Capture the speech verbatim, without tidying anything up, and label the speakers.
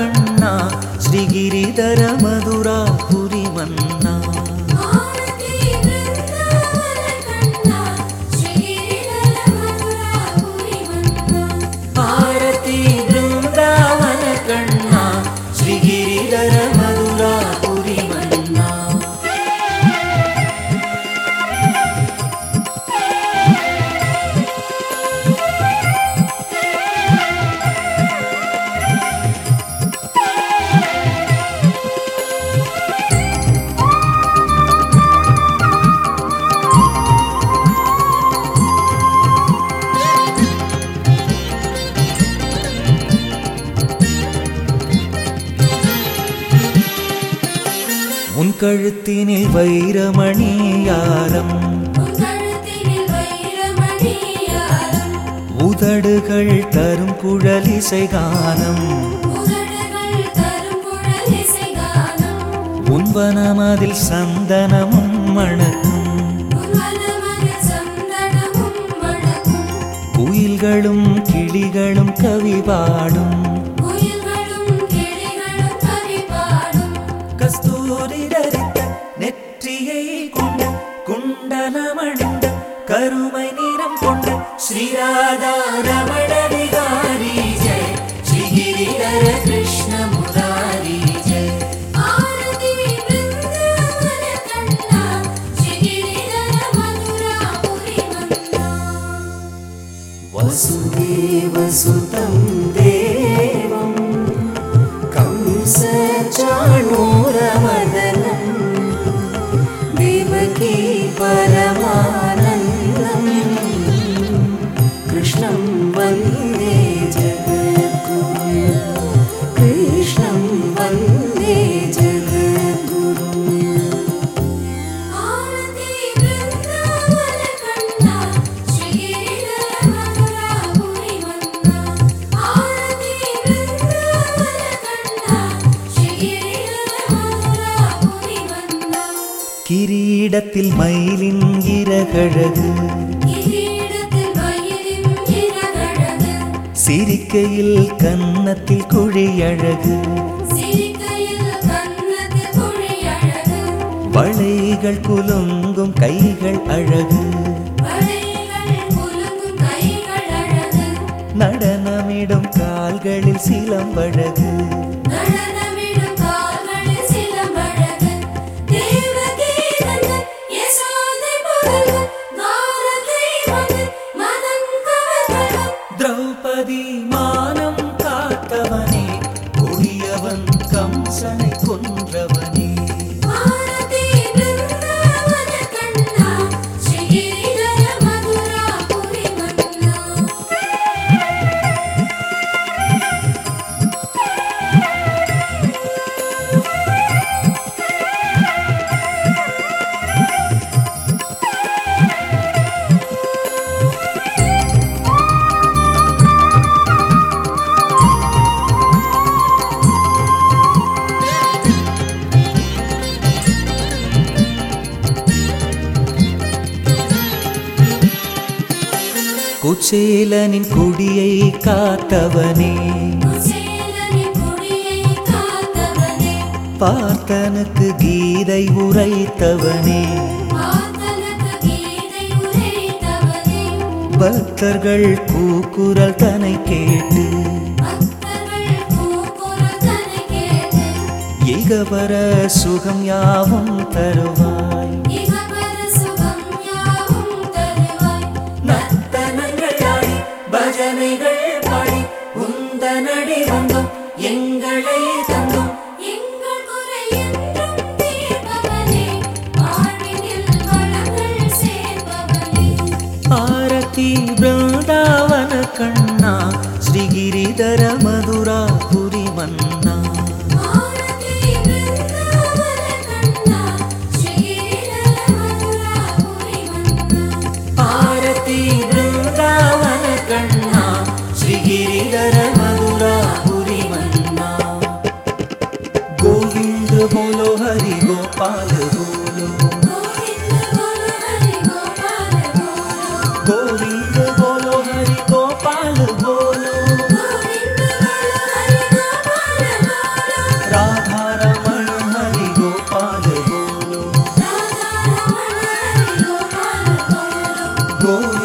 Speaker 1: कण्णा श्रीगिरिधर मधुरापुरी मन्ना आरती वृंदावन कण्णा श्रीगिरिधर मधुरापुरी मन्ना உன் கழுத்தினில் வைரமணியாரம் உதடுகள் தரும் குழலிசை கானம் உன் வனமதில் சந்தனமும் மணக்கும் குயில்களும் கிளிகளும் கவி பாடும் கஸ்தூரி தரித்த நெற்றியை கொண்ட குண்டலமணிந்த கருமை நிறம் கொண்ட ஸ்ரீராதா ரமண விகாரி ஜெய ஸ்ரீகிரிதர கிருஷ்ண முராரி ஜெய ஆரதி விருந்தாவன கண்ணா ஸ்ரீகிரிதர மதுராபுரி மன்னா வசுதேவ சுதம் தேவம் कंस चाणूरमदनं देवकी परमानन्दं कृष्णं वन्दे जगद्गुरुं कृष्णं वन्दे जगद्गुरुं आरती वृन्दावन कण्णा श्रीगिरिधर मधुरापुरी मन्ना आरती वृन्दावन கிரீடத்தில் மயிலின் இறகழகு சிரிக்கையில் கன்னத்தில் குழியழகு வளைகள் குலுங்கும் கைகள் அழகு நடனமிடும் கால்களில் சிலம்பழகு द्रौपदी मानं कात्तवने कोडियवन कंसனை கொன்றவனே ஆரதி वृंदावन कण्णा श्रीगिरिधर मधुरापुरी मन्ना குச்சேலனின் குடியை காத்தவனே பார்த்தனுக்கு கீதை உரைத்தவனே பக்தர்கள் கூக்குரல் தனை கேட்டு இகவர சுகம் யாவும் தருவாய் பஜனைகள் பாடி உந்தனடி வந்தோம் எங்களை தந்தோம் எங்கள் குறை என்றும் தீர்ப்பவனே வாழ்வினில் வளங்கள் சேர்ப்பவனே ஆரதி वृंदावन कण्णा श्रीगिरिधर मधुरापुरी मन्ना आरती वृंदावन कण्णा श्रीगिरिधर मधुरापुरी मन्ना आरती वृंदावन कण्णा श्रीगिरिधर मधुरापुरी मन्ना गोविंद बोलो हरि गोपाल बोलो गोविंद बोलो हरि गोपाल बोलो गोविंद बोलो हरि गोपाल बोलो गोविंद बोलो हरि गोपाल बोलो गोविंद